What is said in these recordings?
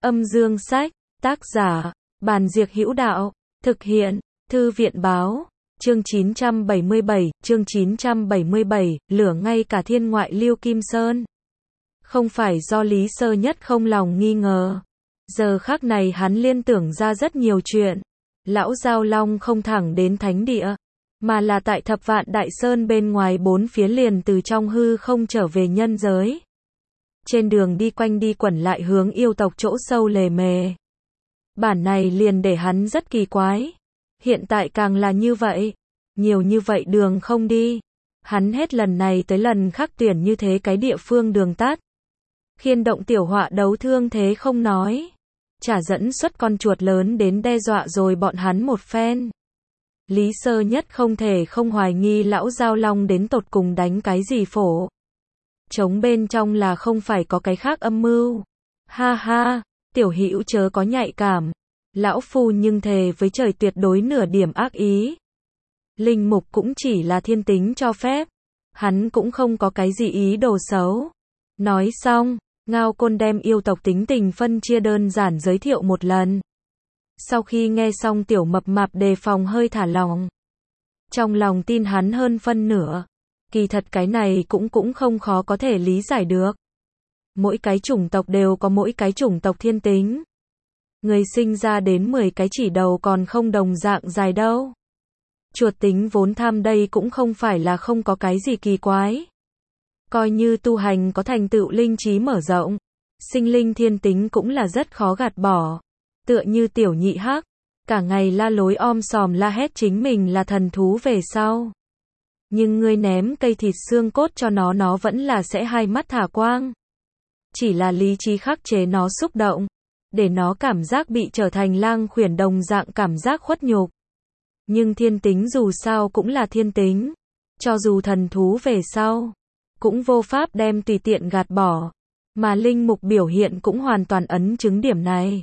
Âm dương sách, tác giả, Bàn Diệc Hữu Đạo, thực hiện, Thư viện báo, chương 977, lửa ngay cả thiên ngoại Liêu Kim Sơn. Không phải do Lý Sơ Nhất không lòng nghi ngờ. Giờ khắc này hắn liên tưởng ra rất nhiều chuyện. Lão Giao Long không thẳng đến thánh địa, mà là tại Thập Vạn Đại Sơn bên ngoài bốn phía liền từ trong hư không trở về nhân giới. Trên đường đi quanh đi quẩn lại hướng yêu tộc chỗ sâu lề mề. Bản này liền để hắn rất kỳ quái. Hiện tại càng là như vậy. Nhiều như vậy đường không đi. Hắn hết lần này tới lần khác tuyển như thế cái địa phương đường tắt. Khiên động tiểu họa đấu thương thế không nói. Chả dẫn xuất con chuột lớn đến đe dọa rồi bọn hắn một phen. Lý Sơ Nhất không thể không hoài nghi lão Giao Long đến tột cùng đánh cái gì phổ. Trống bên trong là không phải có cái khác âm mưu. Ha ha, tiểu hữu chớ có nhạy cảm. Lão phu nhưng thề với trời tuyệt đối nửa điểm ác ý. Linh mục cũng chỉ là thiên tính cho phép. Hắn cũng không có cái gì ý đồ xấu. Nói xong, Ngao Côn đem yêu tộc tính tình phân chia đơn giản giới thiệu một lần. Sau khi nghe xong tiểu mập mạp đề phòng hơi thả lòng. Trong lòng tin hắn hơn phân nửa. Kỳ thật cái này cũng không khó có thể lý giải được. Mỗi cái chủng tộc đều có mỗi cái chủng tộc thiên tính. Người sinh ra đến 10 cái chỉ đầu còn không đồng dạng dài đâu. Chuột tính vốn tham đây cũng không phải là không có cái gì kỳ quái. Coi như tu hành có thành tựu linh trí mở rộng, sinh linh thiên tính cũng là rất khó gạt bỏ. Tựa như tiểu nhị hắc, cả ngày la lối om sòm la hét chính mình là thần thú về sau. Nhưng ngươi ném cây thịt xương cốt cho nó vẫn là sẽ hai mắt thả quang. Chỉ là lý trí khắc chế nó xúc động, để nó cảm giác bị trở thành lang khuyển đồng dạng cảm giác khuất nhục. Nhưng thiên tính dù sao cũng là thiên tính, cho dù thần thú về sau, cũng vô pháp đem tùy tiện gạt bỏ, mà linh mục biểu hiện cũng hoàn toàn ấn chứng điểm này.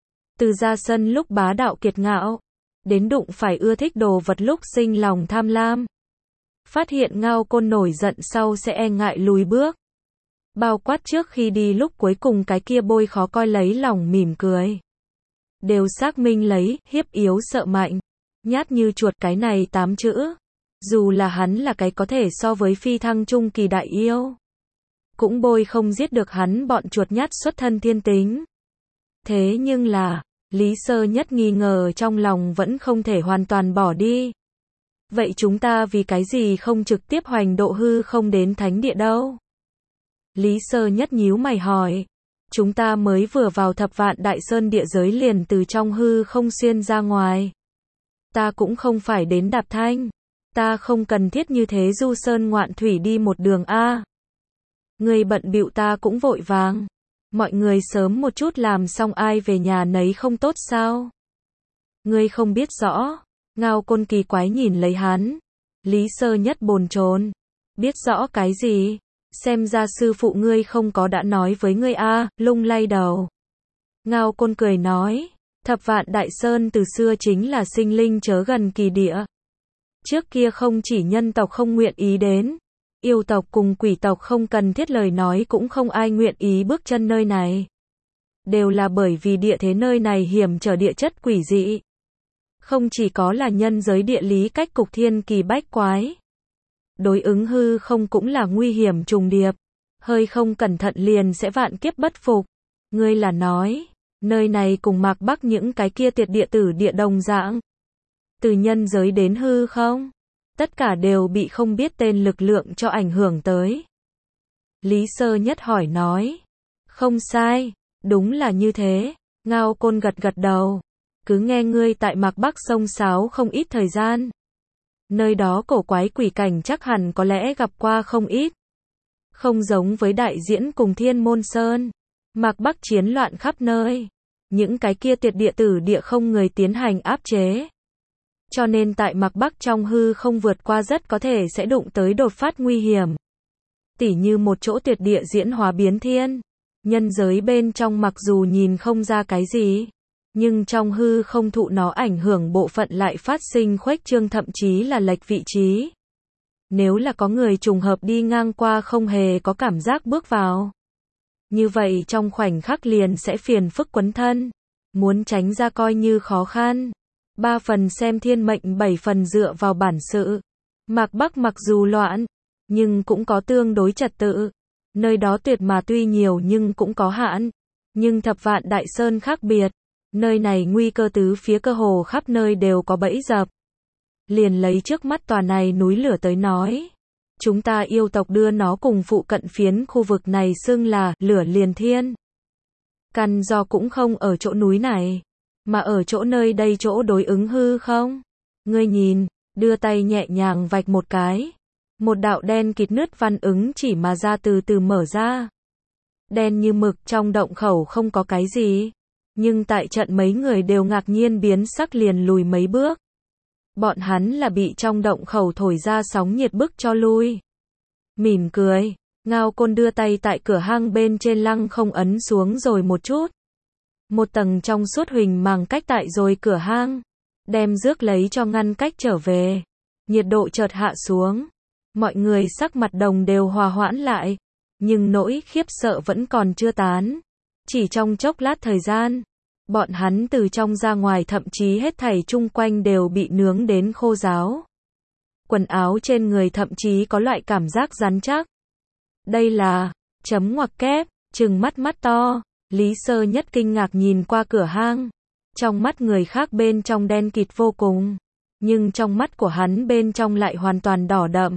Từ ra sân lúc bá đạo kiệt ngạo, đến đụng phải ưa thích đồ vật lúc sinh lòng tham lam. Phát hiện Ngao Côn nổi giận sau sẽ e ngại lùi bước. Bao quát trước khi đi lúc cuối cùng cái kia bôi khó coi lấy lòng mỉm cười. Đều xác minh lấy, hiếp yếu sợ mạnh. Nhát như chuột cái này 8 chữ. Dù là hắn là cái có thể so với phi thăng trung kỳ đại yêu. Cũng bôi không giết được hắn bọn chuột nhát xuất thân thiên tính. Thế nhưng là, Lý Sơ Nhất nghi ngờ trong lòng vẫn không thể hoàn toàn bỏ đi. Vậy chúng ta vì cái gì không trực tiếp hoành độ hư không đến thánh địa đâu? Lý Sơ Nhất nhíu mày hỏi. Chúng ta mới vừa vào Thập Vạn Đại Sơn địa giới liền từ trong hư không xuyên ra ngoài. Ta cũng không phải đến đạp thanh. Ta không cần thiết như thế du sơn ngoạn thủy đi một đường A. Người bận bịu ta cũng vội vàng. Mọi người sớm một chút làm xong ai về nhà nấy không tốt sao? Ngươi không biết rõ. Ngao Côn kỳ quái nhìn lấy hắn. Lý Sơ Nhất bồn chồn. Biết rõ cái gì? Xem ra sư phụ ngươi không có đã nói với ngươi a, lung lay đầu. Ngao Côn cười nói, Thập Vạn Đại Sơn từ xưa chính là sinh linh chớ gần kỳ địa. Trước kia không chỉ nhân tộc không nguyện ý đến, yêu tộc cùng quỷ tộc không cần thiết lời nói cũng không ai nguyện ý bước chân nơi này. Đều là bởi vì địa thế nơi này hiểm trở địa chất quỷ dị. Không chỉ có là nhân giới địa lý cách cục thiên kỳ bách quái. Đối ứng hư không cũng là nguy hiểm trùng điệp. Hơi không cẩn thận liền sẽ vạn kiếp bất phục. Ngươi là nói, nơi này cùng Mạc Bắc những cái kia tuyệt địa tử địa đồng dạng. Từ nhân giới đến hư không, tất cả đều bị không biết tên lực lượng cho ảnh hưởng tới. Lý Sơ Nhất hỏi nói, không sai, đúng là như thế. Ngao Côn gật gật đầu. Cứ nghe ngươi tại Mạc Bắc sông sáo không ít thời gian. Nơi đó cổ quái quỷ cảnh chắc hẳn có lẽ gặp qua không ít. Không giống với đại diễn cùng Thiên Môn Sơn. Mạc Bắc chiến loạn khắp nơi. Những cái kia tuyệt địa tử địa không người tiến hành áp chế. Cho nên tại Mạc Bắc trong hư không vượt qua rất có thể sẽ đụng tới đột phát nguy hiểm. Tỉ như một chỗ tuyệt địa diễn hóa biến thiên. Nhân giới bên trong mặc dù nhìn không ra cái gì. Nhưng trong hư không thụ nó ảnh hưởng bộ phận lại phát sinh khuếch trương thậm chí là lệch vị trí. Nếu là có người trùng hợp đi ngang qua không hề có cảm giác bước vào. Như vậy trong khoảnh khắc liền sẽ phiền phức quấn thân. Muốn tránh ra coi như khó khăn. 3 phần xem thiên mệnh 7 phần dựa vào bản sự. Mạc Bắc mặc dù loạn, nhưng cũng có tương đối trật tự. Nơi đó tuyệt mà tuy nhiều nhưng cũng có hạn. Nhưng Thập Vạn Đại Sơn khác biệt. Nơi này nguy cơ tứ phía, cơ hồ khắp nơi đều có bẫy dập. Liền lấy trước mắt tòa này núi lửa tới nói. Chúng ta yêu tộc đưa nó cùng phụ cận phiến khu vực này xưng là lửa liền thiên. Căn do cũng không ở chỗ núi này, mà ở chỗ nơi đây chỗ đối ứng hư không. Ngươi nhìn, đưa tay nhẹ nhàng vạch một cái. Một đạo đen kịt nứt văn ứng chỉ mà ra từ từ mở ra. Đen như mực, trong động khẩu không có cái gì. Nhưng tại trận mấy người đều ngạc nhiên biến sắc, liền lùi mấy bước. Bọn hắn là bị trong động khẩu thổi ra sóng nhiệt bức cho lui. Mỉm cười, Ngao Côn đưa tay tại cửa hang bên trên lăng không ấn xuống rồi một chút. Một tầng trong suốt huỳnh màng cách tại rồi cửa hang. Đem rước lấy cho ngăn cách trở về. Nhiệt độ chợt hạ xuống. Mọi người sắc mặt đồng đều hòa hoãn lại. Nhưng nỗi khiếp sợ vẫn còn chưa tán. Chỉ trong chốc lát thời gian, bọn hắn từ trong ra ngoài, thậm chí hết thảy chung quanh đều bị nướng đến khô ráo. Quần áo trên người thậm chí có loại cảm giác rắn chắc. Đây là, chấm ngoặc kép, trừng mắt to. Lý Sơ Nhất kinh ngạc nhìn qua cửa hang. Trong mắt người khác bên trong đen kịt vô cùng. Nhưng trong mắt của hắn bên trong lại hoàn toàn đỏ đậm.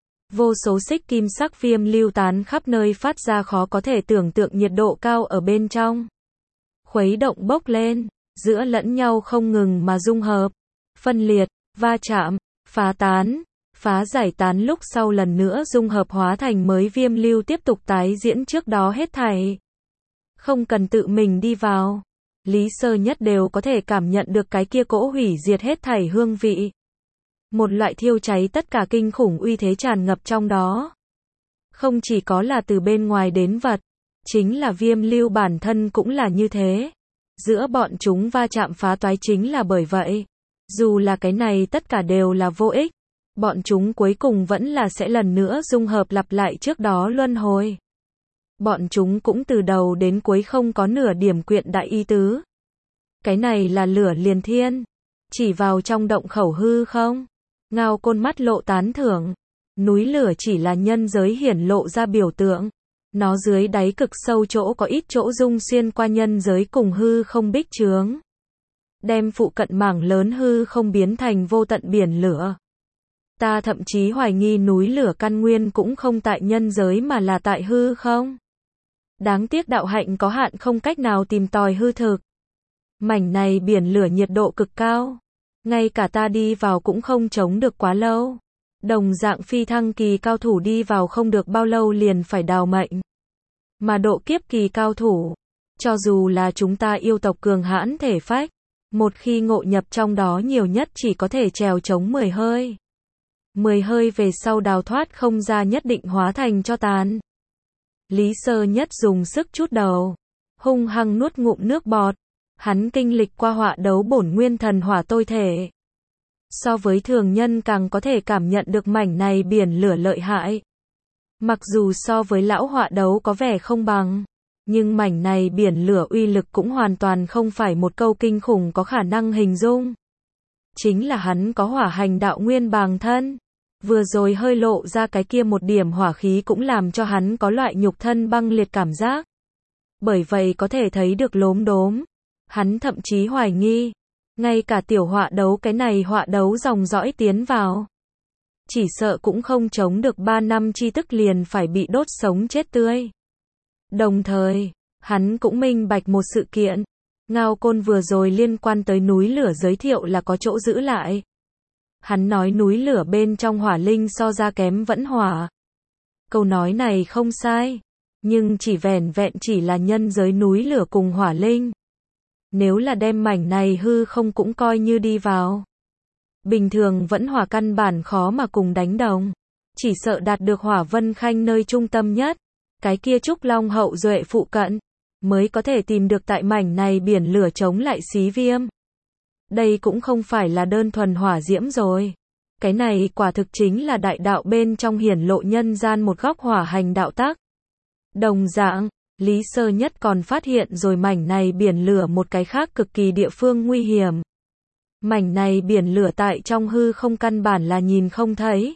Vô số xích kim sắc viêm lưu tán khắp nơi, phát ra khó có thể tưởng tượng nhiệt độ cao ở bên trong. Khuấy động bốc lên, giữa lẫn nhau không ngừng mà dung hợp, phân liệt, va chạm, phá tán, phá giải tán, lúc sau lần nữa dung hợp hóa thành mới viêm lưu, tiếp tục tái diễn trước đó hết thảy. Không cần tự mình đi vào, Lý Sơ Nhất đều có thể cảm nhận được cái kia cỗ hủy diệt hết thảy hương vị. Một loại thiêu cháy tất cả kinh khủng uy thế tràn ngập trong đó. Không chỉ có là từ bên ngoài đến vật, chính là viêm lưu bản thân cũng là như thế. Giữa bọn chúng va chạm phá toái chính là bởi vậy. Dù là cái này tất cả đều là vô ích, bọn chúng cuối cùng vẫn là sẽ lần nữa dung hợp lặp lại trước đó luân hồi. Bọn chúng cũng từ đầu đến cuối không có nửa điểm quyện đại ý tứ. Cái này là lửa liền thiên. Chỉ vào trong động khẩu hư không? Ngao Côn mắt lộ tán thưởng. Núi lửa chỉ là nhân giới hiển lộ ra biểu tượng. Nó dưới đáy cực sâu chỗ có ít chỗ dung xuyên qua nhân giới cùng hư không bích chướng. Đem phụ cận mảng lớn hư không biến thành vô tận biển lửa. Ta thậm chí hoài nghi núi lửa căn nguyên cũng không tại nhân giới mà là tại hư không. Đáng tiếc đạo hạnh có hạn, không cách nào tìm tòi hư thực. Mảnh này biển lửa nhiệt độ cực cao. Ngay cả ta đi vào cũng không chống được quá lâu. Đồng dạng phi thăng kỳ cao thủ đi vào không được bao lâu liền phải đào mệnh. Mà độ kiếp kỳ cao thủ, cho dù là chúng ta yêu tộc cường hãn thể phách, một khi ngộ nhập trong đó nhiều nhất chỉ có thể trèo chống 10 hơi. 10 hơi về sau đào thoát không ra, nhất định hóa thành tro tàn. Lý Sơ Nhất dùng sức chút đầu, hung hăng nuốt ngụm nước bọt. Hắn kinh lịch qua họa đấu bổn nguyên thần hỏa tôi thể. So với thường nhân càng có thể cảm nhận được mảnh này biển lửa lợi hại. Mặc dù so với lão họa đấu có vẻ không bằng, nhưng mảnh này biển lửa uy lực cũng hoàn toàn không phải một câu kinh khủng có khả năng hình dung. Chính là hắn có hỏa hành đạo nguyên bàng thân. Vừa rồi hơi lộ ra cái kia một điểm hỏa khí cũng làm cho hắn có loại nhục thân băng liệt cảm giác. Bởi vậy có thể thấy được lốm đốm. Hắn thậm chí hoài nghi, ngay cả tiểu họa đấu cái này họa đấu dòng dõi tiến vào, chỉ sợ cũng không chống được 3 năm chi tức liền phải bị đốt sống chết tươi. Đồng thời, hắn cũng minh bạch một sự kiện, Ngao Côn vừa rồi liên quan tới núi lửa giới thiệu là có chỗ giữ lại. Hắn nói núi lửa bên trong hỏa linh so ra kém vẫn hỏa. Câu nói này không sai, nhưng chỉ vẻn vẹn chỉ là nhân giới núi lửa cùng hỏa linh. Nếu là đem mảnh này hư không cũng coi như đi vào, bình thường vẫn hỏa căn bản khó mà cùng đánh đồng. Chỉ sợ đạt được Hỏa Vân Khanh nơi trung tâm nhất, cái kia Trúc Long hậu duệ phụ cận, mới có thể tìm được tại mảnh này biển lửa chống lại xí viêm. Đây cũng không phải là đơn thuần hỏa diễm rồi. Cái này quả thực chính là đại đạo bên trong hiển lộ nhân gian một góc hỏa hành đạo tắc. Đồng dạng, Lý Sơ Nhất còn phát hiện rồi mảnh này biển lửa một cái khác cực kỳ địa phương nguy hiểm. Mảnh này biển lửa tại trong hư không căn bản là nhìn không thấy.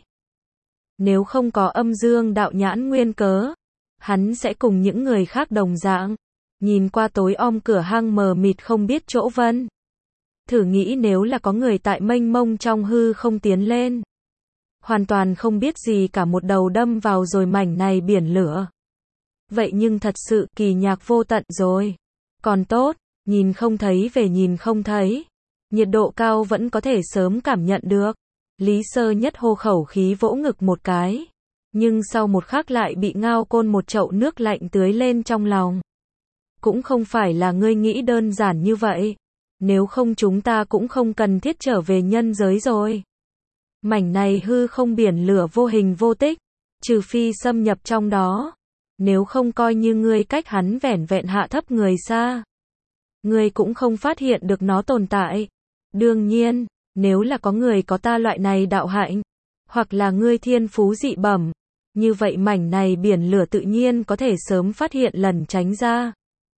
Nếu không có âm dương đạo nhãn nguyên cớ, hắn sẽ cùng những người khác đồng dạng, nhìn qua tối om cửa hang mờ mịt không biết chỗ vân. Thử nghĩ nếu là có người tại mênh mông trong hư không tiến lên, hoàn toàn không biết gì cả một đầu đâm vào rồi mảnh này biển lửa. Vậy nhưng thật sự kỳ nhạc vô tận rồi. Còn tốt, nhìn không thấy về nhìn không thấy. Nhiệt độ cao vẫn có thể sớm cảm nhận được. Lý Sơ Nhất hô khẩu khí vỗ ngực một cái. Nhưng sau một khắc lại bị Ngao Côn một chậu nước lạnh tưới lên trong lòng. Cũng không phải là ngươi nghĩ đơn giản như vậy. Nếu không chúng ta cũng không cần thiết trở về nhân giới rồi. Mảnh này hư không biển lửa vô hình vô tích. Trừ phi xâm nhập trong đó. Nếu không coi như ngươi cách hắn vẻn vẹn hạ thấp người xa. Ngươi cũng không phát hiện được nó tồn tại. Đương nhiên, nếu là có người có ta loại này đạo hạnh, hoặc là ngươi thiên phú dị bẩm, như vậy mảnh này biển lửa tự nhiên có thể sớm phát hiện lẩn tránh ra.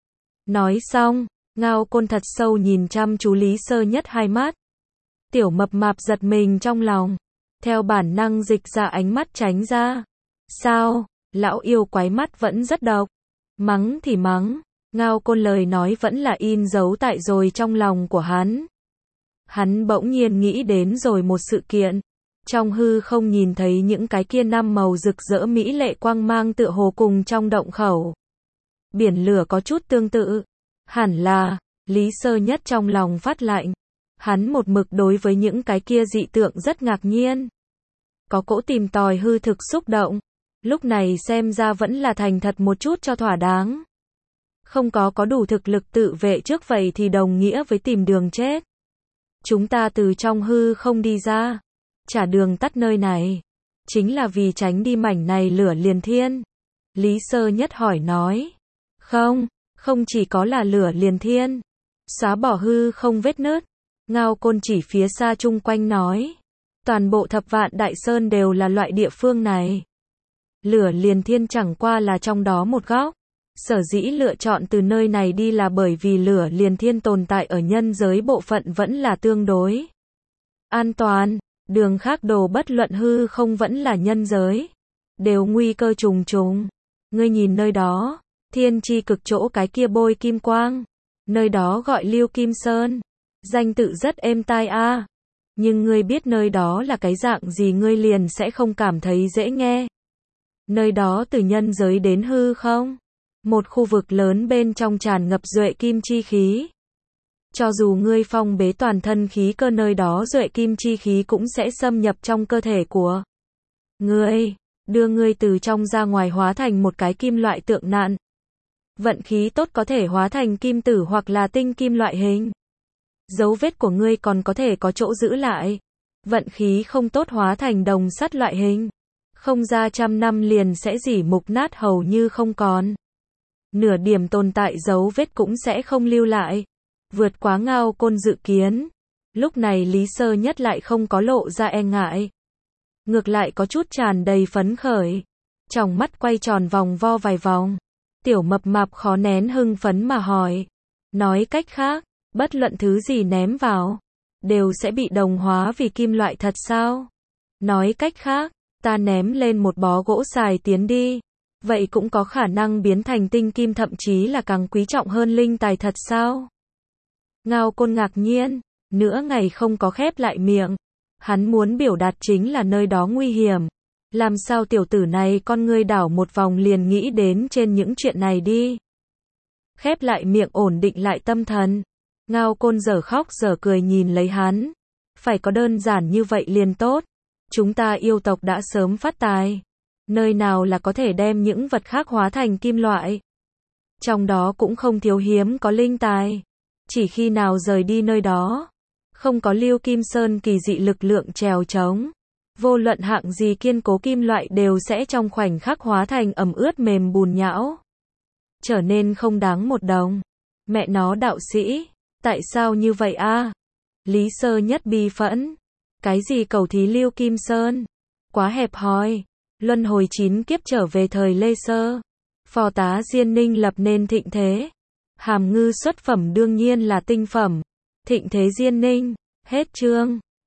Nói xong, Ngao Côn thật sâu nhìn chăm chú Lý Sơ Nhất hai mắt. Tiểu mập mạp giật mình trong lòng, theo bản năng dịch ra ánh mắt tránh ra. Sao? Lão yêu quái mắt vẫn rất độc. Mắng thì mắng, Ngao Côn lời nói vẫn là in dấu tại rồi trong lòng của hắn. Hắn bỗng nhiên nghĩ đến rồi một sự kiện. Trong hư không nhìn thấy những cái kia năm màu rực rỡ mỹ lệ quang mang tựa hồ cùng trong động khẩu. Biển lửa có chút tương tự. Hẳn là, Lý Sơ Nhất trong lòng phát lạnh. Hắn một mực đối với những cái kia dị tượng rất ngạc nhiên. Có cỗ tìm tòi hư thực xúc động. Lúc này xem ra vẫn là thành thật một chút cho thỏa đáng. Không có đủ thực lực tự vệ trước vậy thì đồng nghĩa với tìm đường chết. Chúng ta từ trong hư không đi ra, trả đường tắt nơi này, chính là vì tránh đi mảnh này lửa liền thiên. Lý Sơ Nhất hỏi nói. Không chỉ có là lửa liền thiên. Xóa bỏ hư không vết nứt. Ngao Côn chỉ phía xa chung quanh nói. Toàn bộ Thập Vạn Đại Sơn đều là loại địa phương này. Lửa liền thiên chẳng qua là trong đó một góc. Sở dĩ lựa chọn từ nơi này đi là bởi vì lửa liền thiên tồn tại ở nhân giới bộ phận vẫn là tương đối an toàn. Đường khác đồ bất luận hư không vẫn là nhân giới, đều nguy cơ trùng trùng. Ngươi nhìn nơi đó, thiên chi cực chỗ cái kia bôi kim quang. Nơi đó gọi Liêu Kim Sơn. Danh tự rất êm tai a. Nhưng ngươi biết nơi đó là cái dạng gì ngươi liền sẽ không cảm thấy dễ nghe. Nơi đó từ nhân giới đến hư không. Một khu vực lớn bên trong tràn ngập duệ kim chi khí. Cho dù ngươi phong bế toàn thân khí cơ nơi đó duệ kim chi khí cũng sẽ xâm nhập trong cơ thể của ngươi, đưa ngươi từ trong ra ngoài hóa thành một cái kim loại tượng nạn. Vận khí tốt có thể hóa thành kim tử hoặc là tinh kim loại hình. Dấu vết của ngươi còn có thể có chỗ giữ lại. Vận khí không tốt hóa thành đồng sắt loại hình. Không ra 100 năm liền sẽ rỉ mục nát hầu như không còn. Nửa điểm tồn tại dấu vết cũng sẽ không lưu lại. Vượt quá Ngao Côn dự kiến. Lúc này Lý Sơ Nhất lại không có lộ ra e ngại. Ngược lại có chút tràn đầy phấn khởi. Tròng mắt quay tròn vòng vo vài vòng. Tiểu mập mạp khó nén hưng phấn mà hỏi. Nói cách khác, bất luận thứ gì ném vào, đều sẽ bị đồng hóa vì kim loại thật sao? Nói cách khác, ta ném lên một bó gỗ xài tiến đi. Vậy cũng có khả năng biến thành tinh kim thậm chí là càng quý trọng hơn linh tài thật sao? Ngao Côn ngạc nhiên, nửa ngày không có khép lại miệng. Hắn muốn biểu đạt chính là nơi đó nguy hiểm. Làm sao tiểu tử này con ngươi đảo một vòng liền nghĩ đến trên những chuyện này đi. Khép lại miệng ổn định lại tâm thần. Ngao Côn dở khóc dở cười nhìn lấy hắn. Phải có đơn giản như vậy liền tốt. Chúng ta yêu tộc đã sớm phát tài. Nơi nào là có thể đem những vật khác hóa thành kim loại. Trong đó cũng không thiếu hiếm có linh tài. Chỉ khi nào rời đi nơi đó, không có Liêu Kim Sơn kỳ dị lực lượng trèo trống. Vô luận hạng gì kiên cố kim loại đều sẽ trong khoảnh khắc hóa thành ẩm ướt mềm bùn nhão. Trở nên không đáng một đồng. Mẹ nó đạo sĩ, tại sao như vậy a? Lý Sơ Nhất bi phẫn. Cái gì cầu thí Liêu Kim Sơn? Quá hẹp hòi. Luân hồi 9 kiếp trở về thời Lê Sơ. Phò tá Diên Ninh lập nên thịnh thế. Hàm ngư xuất phẩm đương nhiên là tinh phẩm. Thịnh thế Diên Ninh. Hết chương.